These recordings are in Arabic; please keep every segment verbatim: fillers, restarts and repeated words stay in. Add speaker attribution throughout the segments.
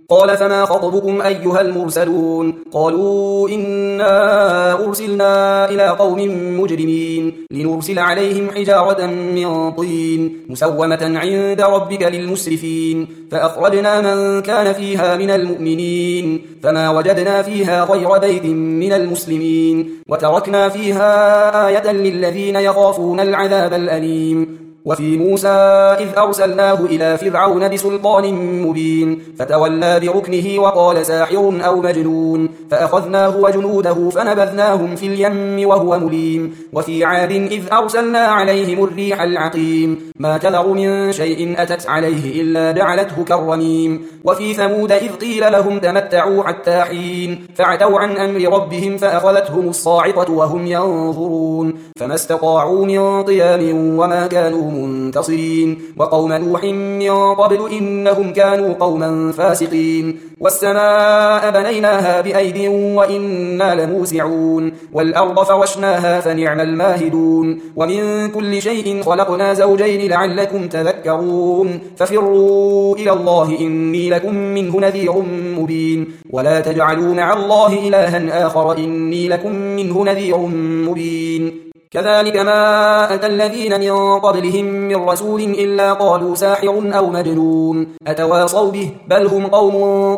Speaker 1: قال فما خطبكم أيها المرسلون قالوا إنا أرسلنا إلى قوم مجرمين لنرسل عليهم حجارة من طين مسومة عند ربك للمسرفين فأخرجنا من كان فيها من المؤمنين فما وجدنا فيها غير بيت من المسلمين وتركنا فيها آية للذين يخافون العذاب الأليم. وفي موسى إذ أرسلناه إلى فرعون بسلطان مبين فتولى بركنه وقال ساحر أو مجنون فأخذناه وجنوده فنبذناهم في اليم وهو مليم. وفي عاد إذ أرسلنا عليهم الريح العقيم ما تذر من شيء أتت عليه إلا جعلته كالرميم. وفي ثمود إذ قيل لهم تمتعوا حتى حين فعتوا عن أمر ربهم فأخذتهم الصاعقة وهم ينظرون فما استطاعوا من قيام وما كانوا منتصرين. وقوم نوح من قبل إنهم كانوا قوما فاسقين. والسماء بنيناها بأيد وإنا لموسعون والأرض فرشناها فنعم الماهدون. ومن كل شيء خلقنا زوجين لعلكم تذكرون ففروا إلى الله إني لكم منه نذير مبين. ولا تجعلوا مع الله إلها آخر إني لكم منه نذير مبين. كذلك ما أتى الذين من قبلهم من رسول إلا قالوا ساحر أو مجنون أتواصوا به بل هم قوم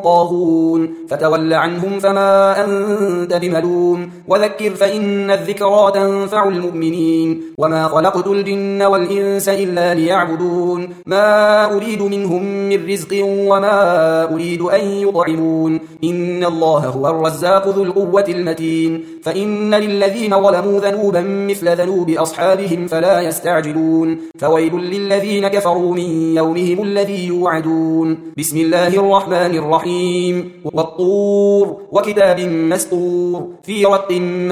Speaker 1: طاغون فتول عنهم فما أنت بملوم وذكر فإن الذكرى تنفع المؤمنين. وما خلقت الجن والإنس إلا ليعبدون ما أريد منهم من رزق وما أريد أن يطعمون إن الله هو الرزاق ذو القوة المتين. فإن للذين ظلموا ذنوبا مثل ذنوب أصحابهم فلا يستعجلون فويل للذين كفروا من يومهم الذي يوعدون. بسم الله الرحمن الرحيم والطور وكتاب مسطور في رق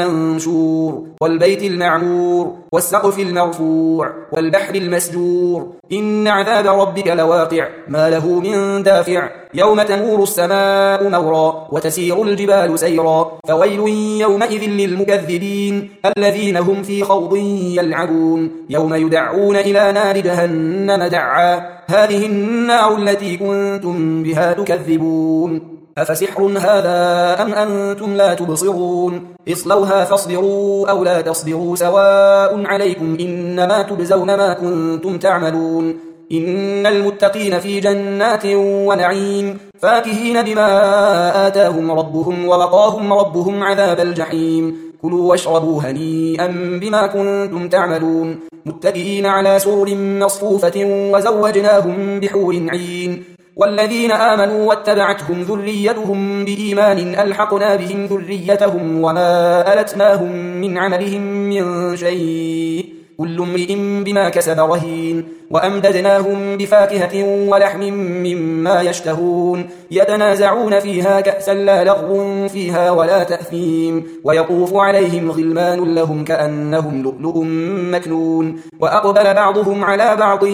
Speaker 1: منشور والبيت المعمور والسقف المرفوع والبحر المسجور إن عذاب ربك لواقع ما له من دافع يوم تمور السماء مورا وتسير الجبال سيرا فويل يومئذ للمكذبين الذين هم في خوض يلعبون يوم يدعون إلى نار جهنم دعا هذه النار التي كنتم بها تكذبون أفسحر هذا أم أنتم لا تبصرون اصلوها فاصبروا أو لا تصبروا سواء عليكم إنما تجزون ما كنتم تعملون. إن المتقين في جنات ونعيم فاكهين بما آتاهم ربهم ووقاهم ربهم عذاب الجحيم كلوا واشربوا هنيئا بما كنتم تعملون متكئين على سرر مصفوفة وزوجناهم بحور عين. والذين آمنوا واتبعتهم ذريتهم بإيمان ألحقنا بهم ذريتهم وما ألتناهم من عملهم من شيء كل امرئ بما كسب رهين. وأمددناهم بفاكهة ولحم مما يشتهون يتنازعون فيها كأسا لا لغو فيها ولا تأثيم ويطوف عليهم غلمان لهم كأنهم لؤلؤ مكنون. وأقبل بعضهم على بعض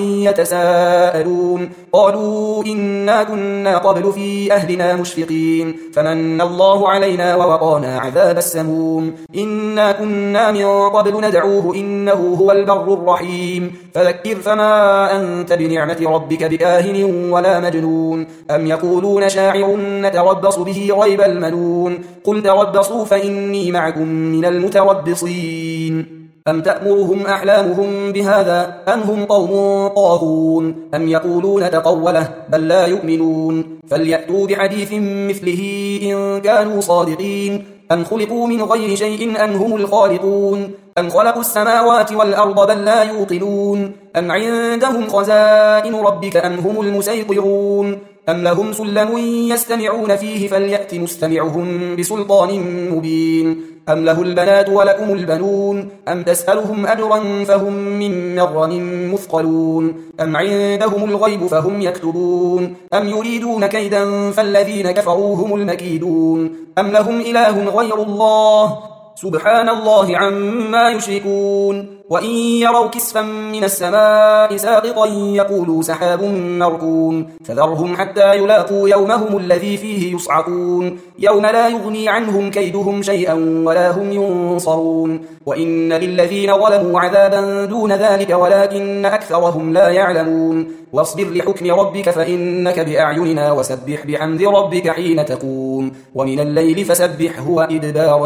Speaker 1: يتساءلون قالوا إنا كنا قبل في أهلنا مشفقين فمن الله علينا ووقانا عذاب السموم إنا كنا من قبل ندعوه إنه هو البر الرحيم. فذكر فما أنت بنعمة ربك بكاهن ولا مجنون أم يقولون شاعر نتربص به ريب المنون قل تربصوا فإني معكم من المتربصين. أم تأمرهم أحلامهم بهذا أم هم قوم طاغون أم يقولون تقوله بل لا يؤمنون فليأتوا بحديث مثله إن كانوا صادقين. أم خلقوا من غير شيء أم هم الخالقون أم خلقوا السماوات والأرض بل لا يوقنون أم عندهم خزائن ربك أم هم المسيطرون أم لهم سلم يستمعون فيه فليأت مستمعهم بسلطان مبين أم له البنات ولكم البنون أم تسألهم أجرا فهم من مغرم مثقلون أم عندهم الغيب فهم يكتبون أم يريدون كيدا فالذين كفروا هم المكيدون أم لهم إله غير الله سبحان الله عما يشركون. وإن يروا كسفا من السماء ساقطا يقولوا سحاب مركون فذرهم حتى يلاقوا يومهم الذي فيه يصعقون يوم لا يغني عنهم كيدهم شيئا ولا هم ينصرون. وإن للذين ظلموا عذابا دون ذلك ولكن أكثرهم لا يعلمون. واصبر لحكم ربك فإنك بأعيننا وسبح بحمد ربك حين تقوم ومن الليل فسبحه وإدبار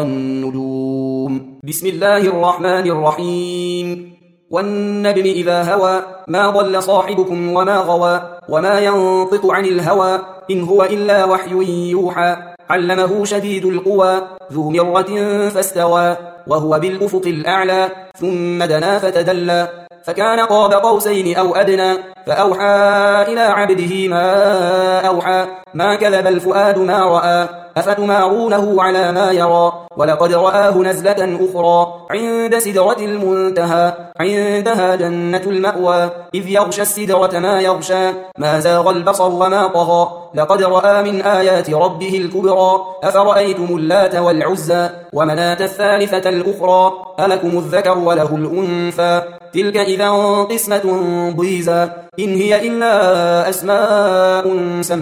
Speaker 1: النجوم. بسم الله الرحمن الرحيم. والنجم إذا هوى ما ضل صاحبكم وما غوى وما ينطق عن الهوى إن هو إلا وحي يوحى علمه شديد القوى ذو مرة فاستوى وهو بالأفق الأعلى ثم دنا فتدلى فكان قاب قوسين أو أدنى فأوحى إلى عبده ما أوحى ما كذب الفؤاد ما رأى أفتمارونه على ما يرى ولقد رآه نزلة أخرى عند سدرة المنتهى عندها جنة المأوى إذ يغشى السدرة ما يغشى ما زاغ البصر وما طغى لقد رأى من آيات ربه الكبرى أفرأيتم اللات والعزى ومناة الثالثة الأخرى ألكم الذكر وله الأنثى تلك إذا قسمة ضيزى إن هي إلا أسماء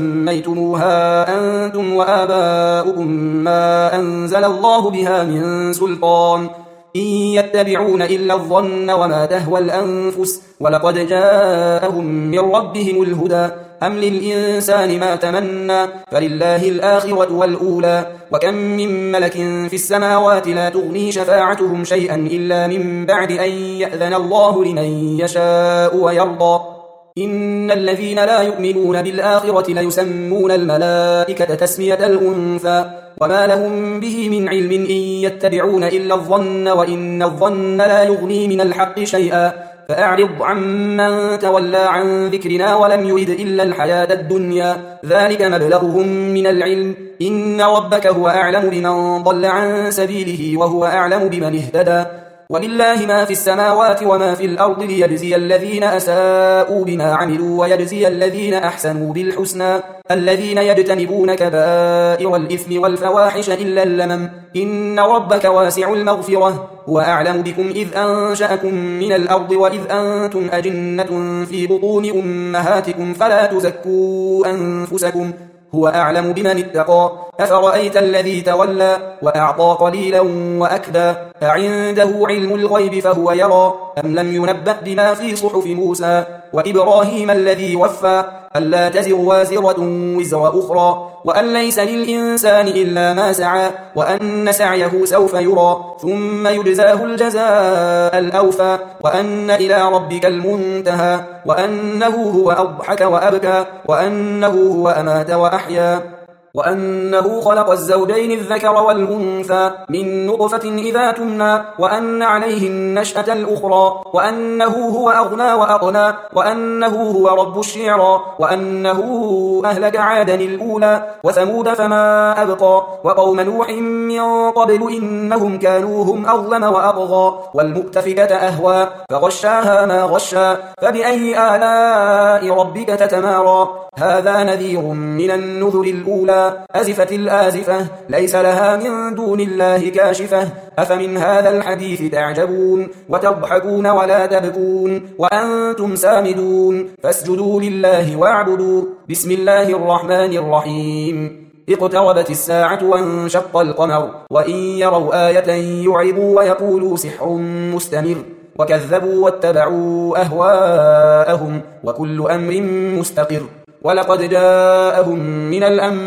Speaker 1: سميتموها أنتم وآباؤكم ما أنزل الله بها من سلطان إن يتبعون إلا الظن وما تهوى الأنفس ولقد جاءهم من ربهم الهدى أم للإنسان ما تمنى فلله الآخرة والأولى وكم من ملك في السماوات لا تغني شفاعتهم شيئا إلا من بعد أن يأذن الله لمن يشاء ويرضى إن الذين لا يؤمنون بالآخرة ليسمون الملائكة تسمية الأنثى وما لهم به من علم إن يتبعون إلا الظن وإن الظن لا يغني من الحق شيئا فأعرض عمن تولى عن ذكرنا ولم يرد إلا الحياة الدنيا ذلك مبلغهم من العلم إن ربك هو أعلم بمن ضل عن سبيله وهو أعلم بمن اهتدى ولله ما في السماوات وما في الأرض ليجزي الذين أساءوا بما عملوا ويجزي الذين أحسنوا بالحسنى الذين يجتنبون كبائر الإثم والفواحش إلا اللمم إن ربك واسع المغفرة هو أعلم بكم إذ أنشأكم من الأرض وإذ أنتم أجنة في بطون أمهاتكم فلا تزكوا أنفسكم هو أعلم بمن اتقى أفرأيت الذي تولى وأعطى قليلا وأكدى أعنده علم الغيب فهو يرى أم لم ينبأ بما في صحف موسى وإبراهيم الذي وفى ألا تزر وازرة وزر أخرى وأن ليس للإنسان إلا ما سعى وأن سعيه سوف يرى ثم يجزاه الجزاء الأوفى وأن إلى ربك المنتهى وأنه هو أضحك وأبكى وأنه هو أمات وأحيا وأنه خلق الزوجين الذكر والأنثى من نطفة إذا تمنى وأن عليه النشأة الأخرى وأنه هو أغنى وأقنى وأنه هو رب الشعرى وأنه أهلك عادا الأولى وثمود فما أبقى وقوم نوح من قبل إنهم كانوا هم أظلم وأطغى والمؤتفكة أهوى فغشاها ما غشى فبأي آلاء ربك تتمارى هذا نذير من النذر الأولى أزفت الآزفة ليس لها من دون الله كاشفة أفمن هذا الحديث تعجبون وتضحكون ولا تبكون وأنتم سامدون فاسجدوا لله واعبدوا بسم الله الرحمن الرحيم اقتربت الساعة وانشق القمر وإن يروا آية يعرضوا ويقولوا سحر مستمر وكذبوا واتبعوا أهواءهم وكل أمر مستقر ولقد جاءهم من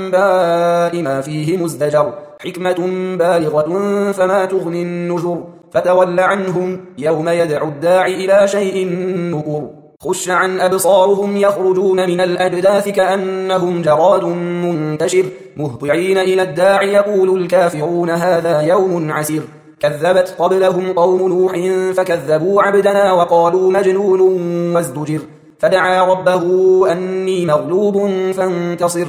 Speaker 1: الأنباء ما فيه مزدجر حكمة بالغة فما تغني النذر فتول عنهم يوم يدعو الداعي إلى شيء نكر خش عن أبصارهم يخرجون من الأجداث كأنهم جراد منتشر مهطعين إلى الداعي يقول الكافرون هذا يوم عسير كذبت قبلهم قوم نوح فكذبوا عبدنا وقالوا مجنون وازدجر فدعا ربه أني مغلوب فانتصر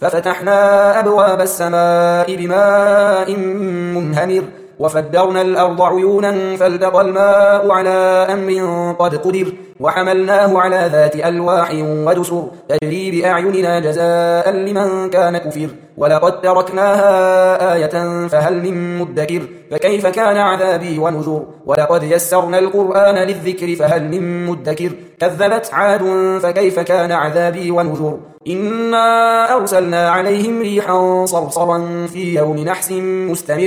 Speaker 1: ففتحنا أبواب السماء بماء منهمر وفجرنا الأرض عيونا فالتقى الماء على أمر قد قدر وحملناه على ذات ألواح ودسر تجري بأعيننا جزاء لمن كان كفر ولقد تركناها آية فهل من مدكر فكيف كان عذابي ونذر ولقد يسرنا القرآن للذكر فهل من مدكر كذبت عاد فكيف كان عذابي ونذر إنا أرسلنا عليهم ريحا صرصرا في يوم نحس مستمر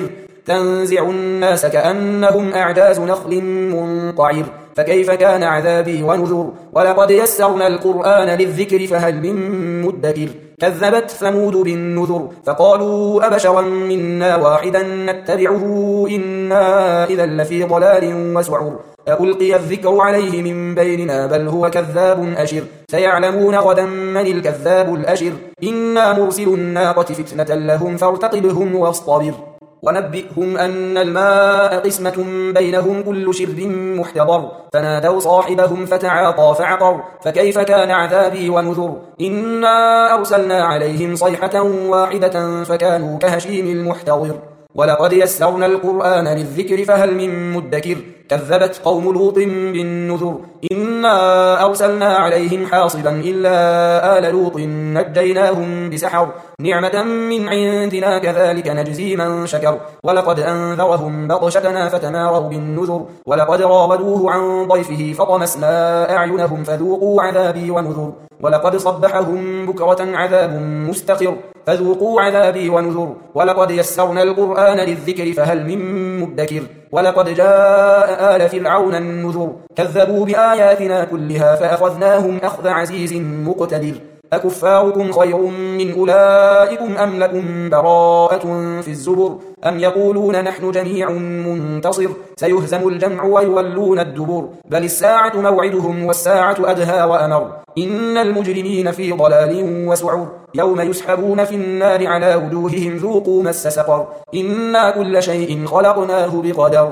Speaker 1: تنزع الناس كأنهم أعجاز نخل منقعر فكيف كان عذابي ونذر ولقد يسرنا القرآن للذكر فهل من مدكر كذبت ثمود بالنذر فقالوا أبشرا منا واحدا نتبعه إنا إذا لفي ضلال وسعر ألقي الذكر عليه من بيننا بل هو كذاب أشر سيعلمون غدا من الكذاب الأشر إنا مرسل الناقة فتنة لهم فارتقبهم واصطبر ونبئهم أن الماء قسمة بينهم كل شرب محتضر فنادوا صاحبهم فتعاطى فعقر فكيف كان عذابي ونذر إنا أرسلنا عليهم صيحة واحدة فكانوا كهشيم المحتضر ولقد يسرنا القرآن للذكر فهل من مدكر كذبت قوم لوط بالنذر إنا أرسلنا عليهم حاصبا إلا آل لوط نجيناهم بسحر نعمة من عندنا كذلك نجزي من شكر ولقد أنذرهم بطشتنا فتماروا بالنذر ولقد راودوه عن ضيفه فطمسنا أعينهم فذوقوا عذابي ونذر ولقد صبحهم بكرة عذاب مستقر فذوقوا عذابي ونذر ولقد يسرنا القرآن للذكر فهل من مدكر ولقد جاء آل فرعون النذر كذبوا بآياتنا كلها فأخذناهم أخذ عزيز مقتدر أكفاركم خير من أولئكم أم لكم براءة في الزبر أم يقولون نحن جميع منتصر سيهزم الجمع ويولون الدبر بل الساعة موعدهم والساعة أدهى وأمر إن المجرمين في ضلال وسعر يوم يسحبون في النار على وجوههم ذوقوا مس سقر إنا كل شيء خلقناه بقدر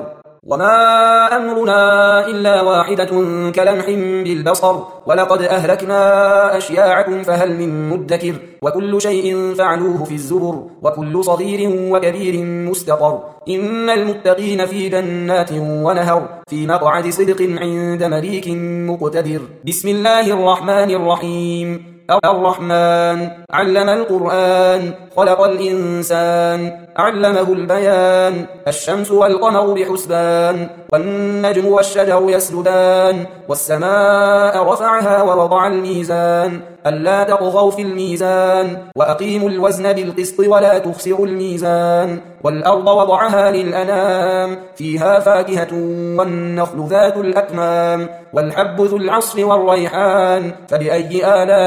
Speaker 1: وما أمرنا إلا واحدة كلمح بالبصر ولقد أهلكنا أشياعكم فهل من مدكر وكل شيء فعلوه في الزبر وكل صغير وكبير مستقر إن المتقين في جنات ونهر في مقعد صدق عند مليك مقتدر بسم الله الرحمن الرحيم الرحمن علم القرآن خلق الإنسان علمه البيان الشمس والقمر بحسبان والنجم والشجر يسجدان والسماء رفعها ووضع الميزان ألا تطغوا في الميزان وأقيموا الوزن بالقسط ولا تخسروا الميزان والأرض وضعها للأنام فيها فاكهة والنخل ذات الأكمام والحب ذو العصف والريحان فبأي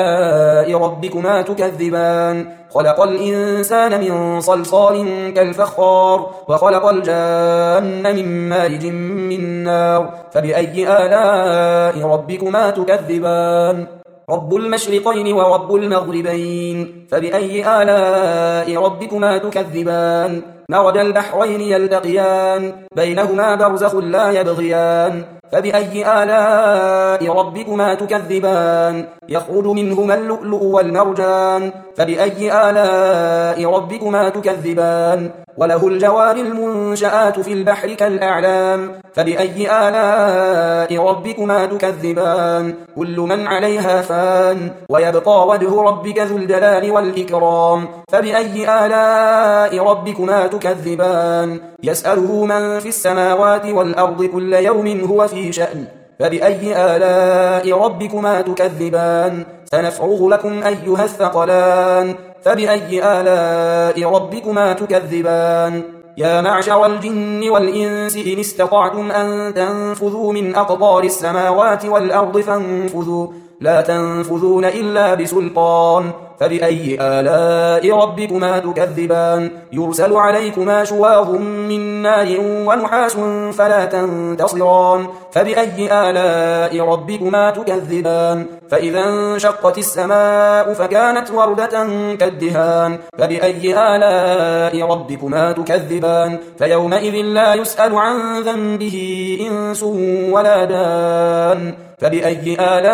Speaker 1: آلاء ربكما تكذبان خلق الإنسان من صلصال كالفخار وخلق الجان من مارج من نار فبأي آلاء ربكما تكذبان رب المشرقين ورب المغربين فبأي آلاء ربكما تكذبان مرج البحرين يلتقيان بينهما برزخ لا يبغيان فبأي آلاء ربكما تكذبان يخرج منهما اللؤلؤ والمرجان فبأي آلاء ربكما تكذبان وله الجوار المنشآت في البحر كالأعلام فبأي آلاء ربكما تكذبان كل من عليها فان ويبقى وجه ربك ذو الجلال والإكرام فبأي آلاء ربكما تكذبان يسأله من في السماوات والأرض كل يوم هو في شأن فبأي آلاء ربكما تكذبان سنفرغ لكم أيها الثقلان فبأي آلاء ربكما تكذبان يا معشر الجن والإنس إن استطعتم أن تنفذوا من أقطار السماوات والأرض فانفذوا لا تنفذون إلا بسلطان فبأي آلاء ربكما تكذبان يرسل عليكما شواظ من نار ونحاس فلا تنتصران فبأي آلاء ربكما تكذبان فإذا انشقت السماء فكانت وردة كالدهان فبأي آلاء ربكما تكذبان فيومئذ لا يسأل عن ذنبه إنس ولا جان فبأي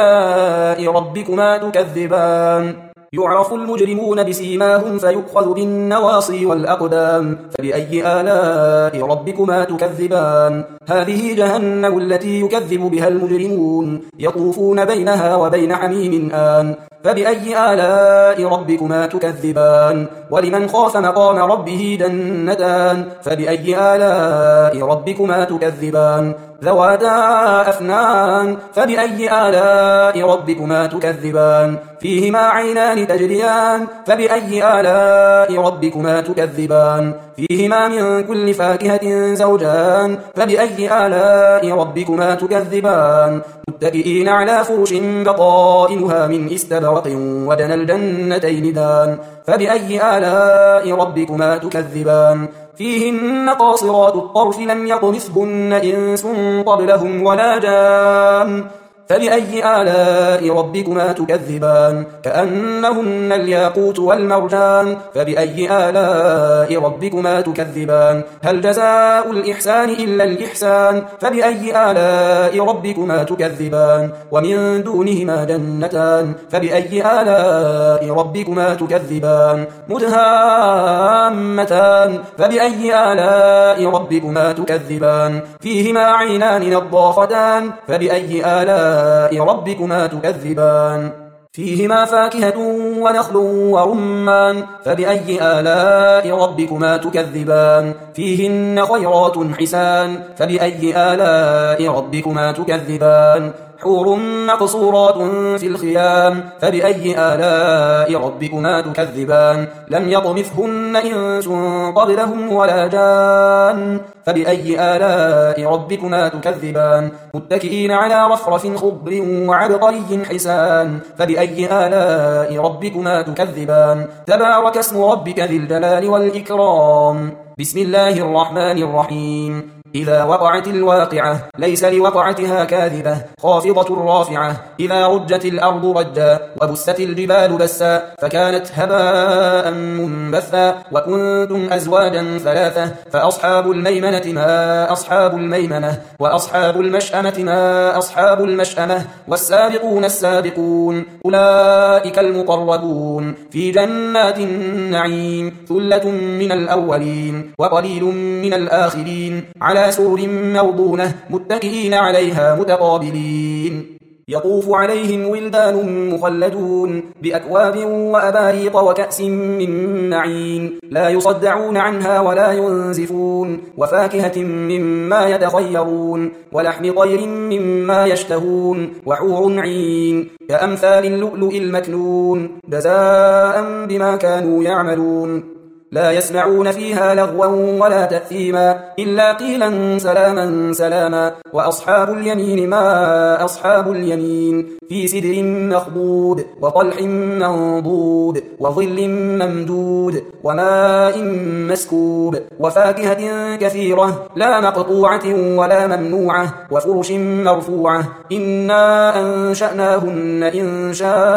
Speaker 1: آلاء ربكما تكذبان يعرف المجرمون بسيماهم فيؤخذ بالنواصي والأقدام فبأي آلاء ربكما تكذبان هذه جهنم التي يكذب بها المجرمون يطوفون بينها وبين حميم آن فبأي آلاء ربكما تكذبان ولمن خاف مقام ربه جنتان فبأي آلاء ربكما تكذبان ذواتا أفنان فبأي آلاء ربكما تكذبان فيهما عينان تجريان فبأي آلاء ربكما تكذبان فيهما من كل فاكهة زوجان فبأي آلاء ربكما تكذبان متكئين على فرش بطائنها من استبرق وجنى الجنتين دان فبأي آلاء ربكما تكذبان فيهن قاصرات الطرف لم يطمثهن إنس قبلهم ولا جان فبأي آلاء ربكما تكذبان كأنهن الياقوت والمرجان فبأي آلاء ربكما تكذبان هل جزاء الإحسان إلا الإحسان فبأي آلاء ربكما تكذبان ومن دونهما جنتان فبأي آلاء ربكما تكذبان مدهامتان فبأي آلاء ربكما تكذبان فيهما عينان نضاختان فبأي آلاء ربكما تكذبان فيهما فاكهة ونخل ورمان فبأي آلاء ربكما تكذبان فيهن خيرات حسان فبأي آلاء ربكما تكذبان حور مقصورات في الخيام فبأي آلاء ربكما تكذبان لم يطمثهن إنس قبلهم ولا جان فبأي آلاء ربكما تكذبان متكئين على رفرف خضر وعبقري حسان فبأي آلاء ربكما تكذبان تبارك اسم ربك ذي الجلال والإكرام بسم الله الرحمن الرحيم إذا وقعت الواقعة ليس لوقعتها كاذبة خافضة رافعة إذا رجت الأرض رجا وبست الجبال بسا فكانت هباء منبثا وكنتم أزواجا ثلاثة فأصحاب الميمنة ما أصحاب الميمنة وأصحاب المشأمة ما أصحاب المشأمة والسابقون السابقون أولئك المقربون في جنات النعيم ثلة من الأولين وقليل من الآخرين على سور موضونة متكئين عليها متقابلين يطوف عليهم ولدان مخلدون بأكواب وأباريق وكأس من معين لا يصدعون عنها ولا ينزفون وفاكهة مما يتخيرون ولحم طير مما يشتهون وحور عين كأمثال اللؤلؤ المكنون جزاء بما كانوا يعملون لا يسمعون فيها لغوا ولا تأثيما إلا قيلا سلاما سلاما وأصحاب اليمين ما أصحاب اليمين في سدر مخضود وطلح منضود وظل ممدود وماء مسكوب وفاكهة كثيرة لا مقطوعة ولا ممنوعة وفرش مرفوعة إنا أنشأناهن إن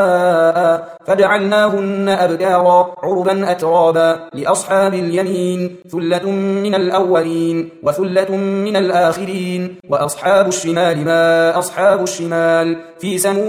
Speaker 1: شاء فجعلناهن أبكارا عربا أترابا لأصحاب اليمين ثلة من الأولين وثلة من الآخرين وأصحاب الشمال ما أصحاب الشمال في سموم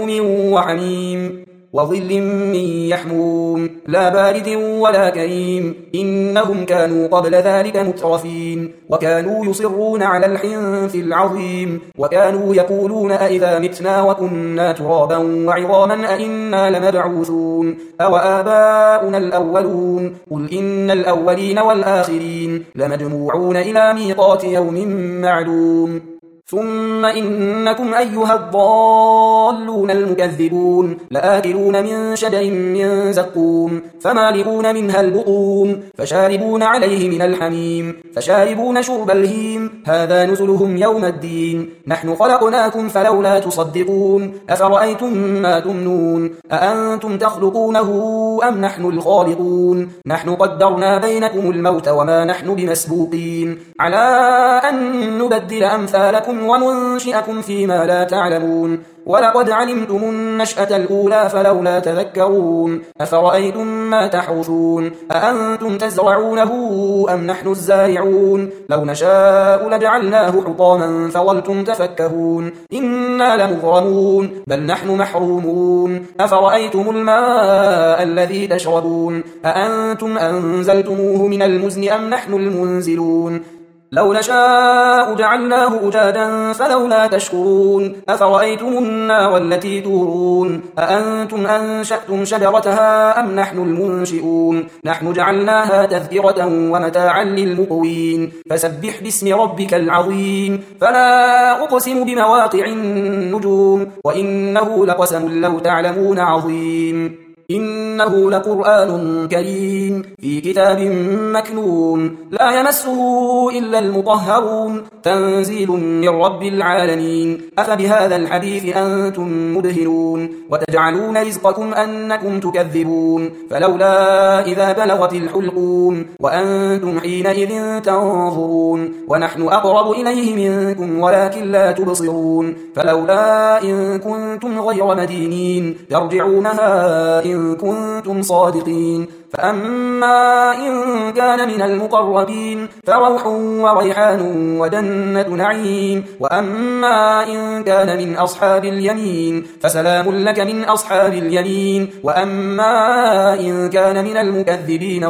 Speaker 1: وحميم وظل من يحموم لا بارد ولا كريم إنهم كانوا قبل ذلك مترفين وكانوا يصرون على الحنث العظيم وكانوا يقولون أئذا متنا وكنا ترابا وعظاما أئنا لمبعوثون أو آباؤنا الأولون قل إن الأولين والآخرين لمجموعون إلى ميقات يوم معلوم ثم إنكم أيها الضالون المكذبون لآكلون من شجر من زقوم فمالئون منها البطون فشاربون عليه من الحميم فشاربون شرب الهيم هذا نزلهم يوم الدين نحن خلقناكم فلولا تصدقون أفرأيتم ما تمنون أأنتم تخلقونه أم نحن الخالقون نحن قدرنا بينكم الموت وما نحن بمسبوقين على أن نبدل أمثالكم وننشئكم فيما لا تعلمون ولقد علمتم النشأة الأولى فلولا تذكرون أفرأيتم ما تحرثون أأنتم تزرعونه أم نحن الزارعون لو نشاء لجعلناه حطاما فظلتم تفكهون إنا لمغرمون بل نحن محرومون أفرأيتم الماء الذي تشربون أأنتم أنزلتموه من المزن أم نحن المنزلون لو نشاء جعلناه أجاجا فلولا تشكرون أفرأيتم النار التي تورون أأنتم أنشأتم شجرتها أم نحن المنشئون نحن جعلناها تذكرة ومتاعا للمقوين فسبح باسم ربك العظيم فلا أقسم بمواقع النجوم وإنه لقسم لو تعلمون عظيم إنه لقرآن كريم في كتاب مكنون لا يمسه إلا المطهرون تنزيل من رب العالمين أفبهذا الحديث أنتم مدهنون وتجعلون رزقكم أنكم تكذبون فلولا إذا بلغت الحلقوم وأنتم حينئذ تنظرون ونحن أقرب إليه منكم ولكن لا تبصرون فلولا إن كنتم غير مدينين ترجعونها إن كنتم صادقين فأما إن كان من المقربين فروح وريحان وجنة نعيم وأما إن كان من أصحاب اليمين فسلام لك من أصحاب اليمين وأما إن كان من المكذبين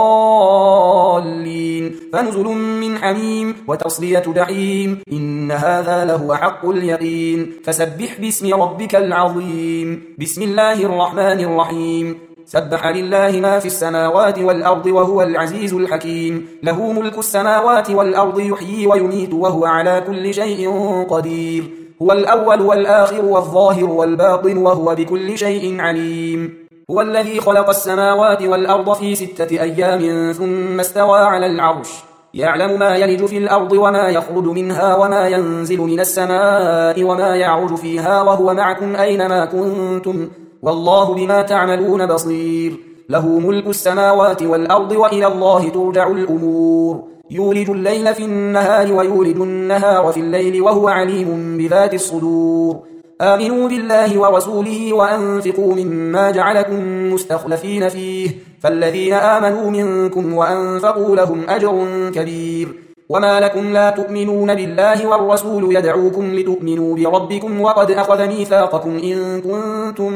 Speaker 1: الضالين فنزل من حميم وتصلية جحيم إن هذا لهو حق اليقين فسبح باسم ربك العظيم بسم الله الرحمن الرحيم سبح لله ما في السماوات والأرض وهو العزيز الحكيم له ملك السماوات والأرض يحيي ويميت وهو على كل شيء قدير هو الأول والآخر والظاهر والباطن وهو بكل شيء عليم هو الذي خلق السماوات والأرض في ستة أيام ثم استوى على العرش يعلم ما يلج في الأرض وما يخرج منها وما ينزل من السماء وما يعرج فيها وهو معكم أينما كنتم والله بما تعملون بصير له ملك السماوات والأرض وإلى الله ترجع الأمور يولج الليل في النهار ويولج النهار في الليل وهو عليم بذات الصدور آمنوا بالله ورسوله وأنفقوا مما جعلكم مستخلفين فيه فالذين آمنوا منكم وأنفقوا لهم أجر كبير وما لكم لا تؤمنون بالله والرسول يدعوكم لتؤمنوا بربكم وقد أخذ ميثاقكم إن كنتم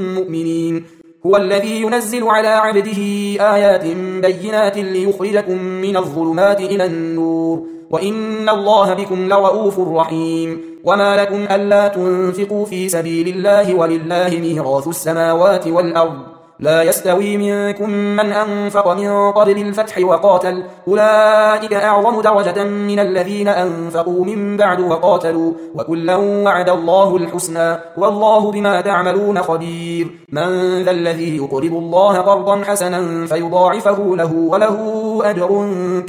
Speaker 1: مؤمنين هو الذي ينزل على عبده آيات بينات ليخرجكم من الظلمات إلى النور وإن الله بكم لرؤوف رحيم وما لكم ألا تنفقوا في سبيل الله ولله ميراث السماوات والأرض لا يستوي منكم من أنفق من قبل الفتح وقاتل أولئك أعظم درجة من الذين أنفقوا من بعد وقاتلوا وكلا وعد الله الحسنى والله بما تعملون خبير من ذا الذي يقرض الله قرضا حسنا فيضاعفه له وله أجر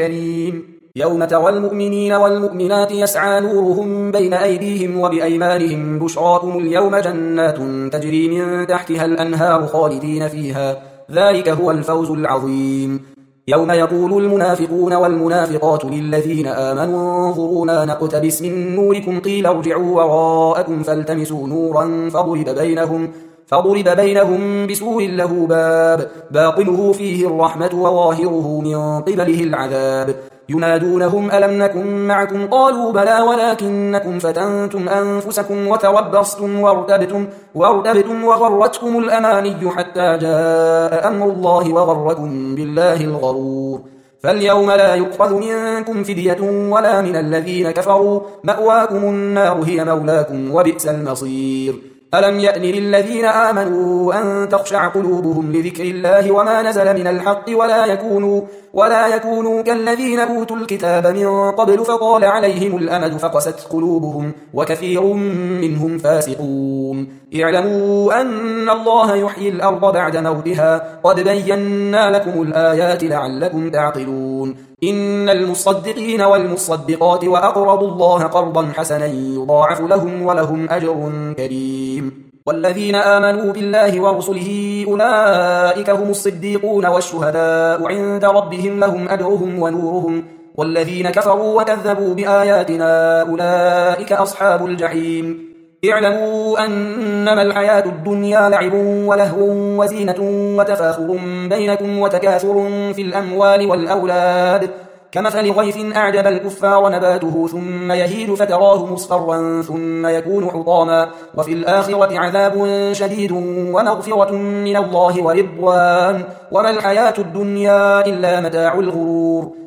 Speaker 1: كريم يوم ترى المؤمنين والمؤمنات يسعى نورهم بين أيديهم وبأيمانهم بشراكم اليوم جنات تجري من تحتها الأنهار خالدين فيها ذلك هو الفوز العظيم يوم يقول المنافقون والمنافقات للذين آمنوا انظرونا نقتبس من نوركم قيل ارجعوا وراءكم فالتمسوا نورا فضرب بينهم فضرب بينهم بسور له باب باطنه فيه الرحمة وظاهره من قبله العذاب ينادونهم ألم نكن معكم قالوا بلى ولكنكم فتنتم أنفسكم وتربصتم وارتبتم, وارتبتم وغرتكم الأماني حتى جاء أمر الله وغركم بالله الغرور فاليوم لا يؤخذ منكم فدية ولا من الذين كفروا مأواكم النار هي مولاكم وبئس المصير ألم يأن للذين آمنوا أن تخشع قلوبهم لذكر الله وما نزل من الحق ولا يكونوا, ولا يكونوا كالذين أوتوا الكتاب من قبل فطال عليهم الأمد فقست قلوبهم وكثير منهم فاسقون اعلموا أن الله يحيي الأرض بعد موتها قد بينا لكم الآيات لعلكم تعقلون إن المصدقين والمصدقات وأقرضوا الله قرضا حسنا يضاعف لهم ولهم أجر كريم والذين آمنوا بالله ورسله أولئك هم الصديقون والشهداء عند ربهم لهم أجرهم ونورهم والذين كفروا وكذبوا بآياتنا أولئك أصحاب الجحيم اعلموا أنما الحياة الدنيا لعب ولهو وزينة وتفاخر بينكم وتكاثر في الأموال والأولاد كمثل غيث أعجب الكفار نباته ثم يهيج فتراه مصفرا ثم يكون حطاما وفي الآخرة عذاب شديد ومغفرة من الله ورضوان وما الحياة الدنيا إلا متاع الغرور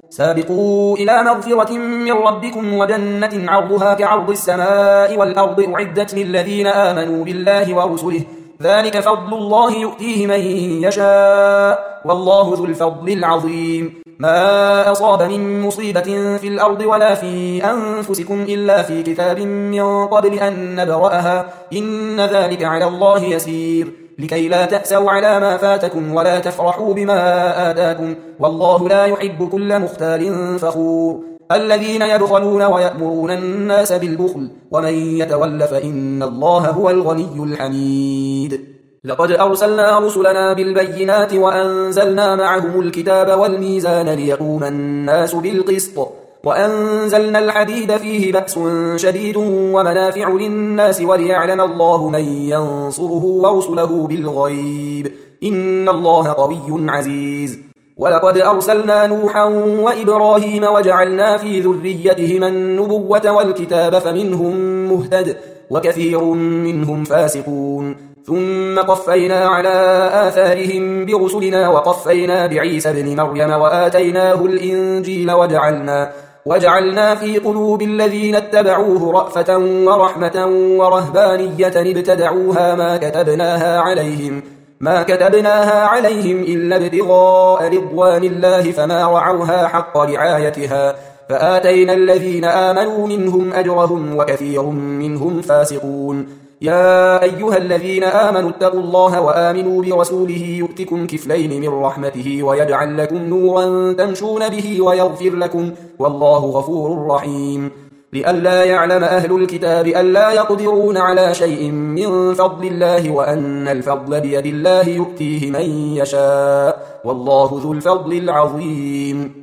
Speaker 1: سابقوا إلى مغفرة من ربكم وجنة عرضها كعرض السماء والأرض أعدت للذين آمنوا بالله ورسله ذلك فضل الله يؤتيه من يشاء والله ذو الفضل العظيم. ما أصاب من مصيبة في الأرض ولا في أنفسكم إلا في كتاب من قبل أن نبرأها إن ذلك على الله يسير لكي لا تأسوا على ما فاتكم ولا تفرحوا بما آتاكم والله لا يحب كل مختال فخور. الذين يبخلون ويأمرون الناس بالبخل ومن يتول فإن الله هو الغني الحميد. لقد أرسلنا رسلنا بالبينات وأنزلنا معهم الكتاب والميزان ليقوم الناس بالقسط وأنزلنا الحديد فيه بأس شديد ومنافع للناس وليعلم الله من ينصره ورسله بالغيب إن الله قوي عزيز. ولقد أرسلنا نوحا وإبراهيم وجعلنا في ذريتهما النبوة والكتاب فمنهم مهتد وكثير منهم فاسقون ثم قفينا على آثارهم برسلنا وقفينا بعيسى ابن مريم وآتيناه الإنجيل وجعلنا, وجعلنا في قلوب الذين اتبعوه رأفة ورحمة ورهبانية ابتدعوها ما كتبناها عليهم ما كتبناها عليهم إلا ابتغاء رضوان الله فما رعوها حق رعايتها فآتينا الذين آمنوا منهم أجرهم وكثير منهم فاسقون. يا أيها الذين آمنوا اتقوا الله وآمنوا برسوله يؤتكم كفلين من رحمته ويجعل لكم نورا تمشون به ويغفر لكم والله غفور رحيم. لئلا يعلم أهل الكتاب ألا يقدرون على شيء من فضل الله وأن الفضل بيد الله يؤتيه من يشاء والله ذو الفضل العظيم.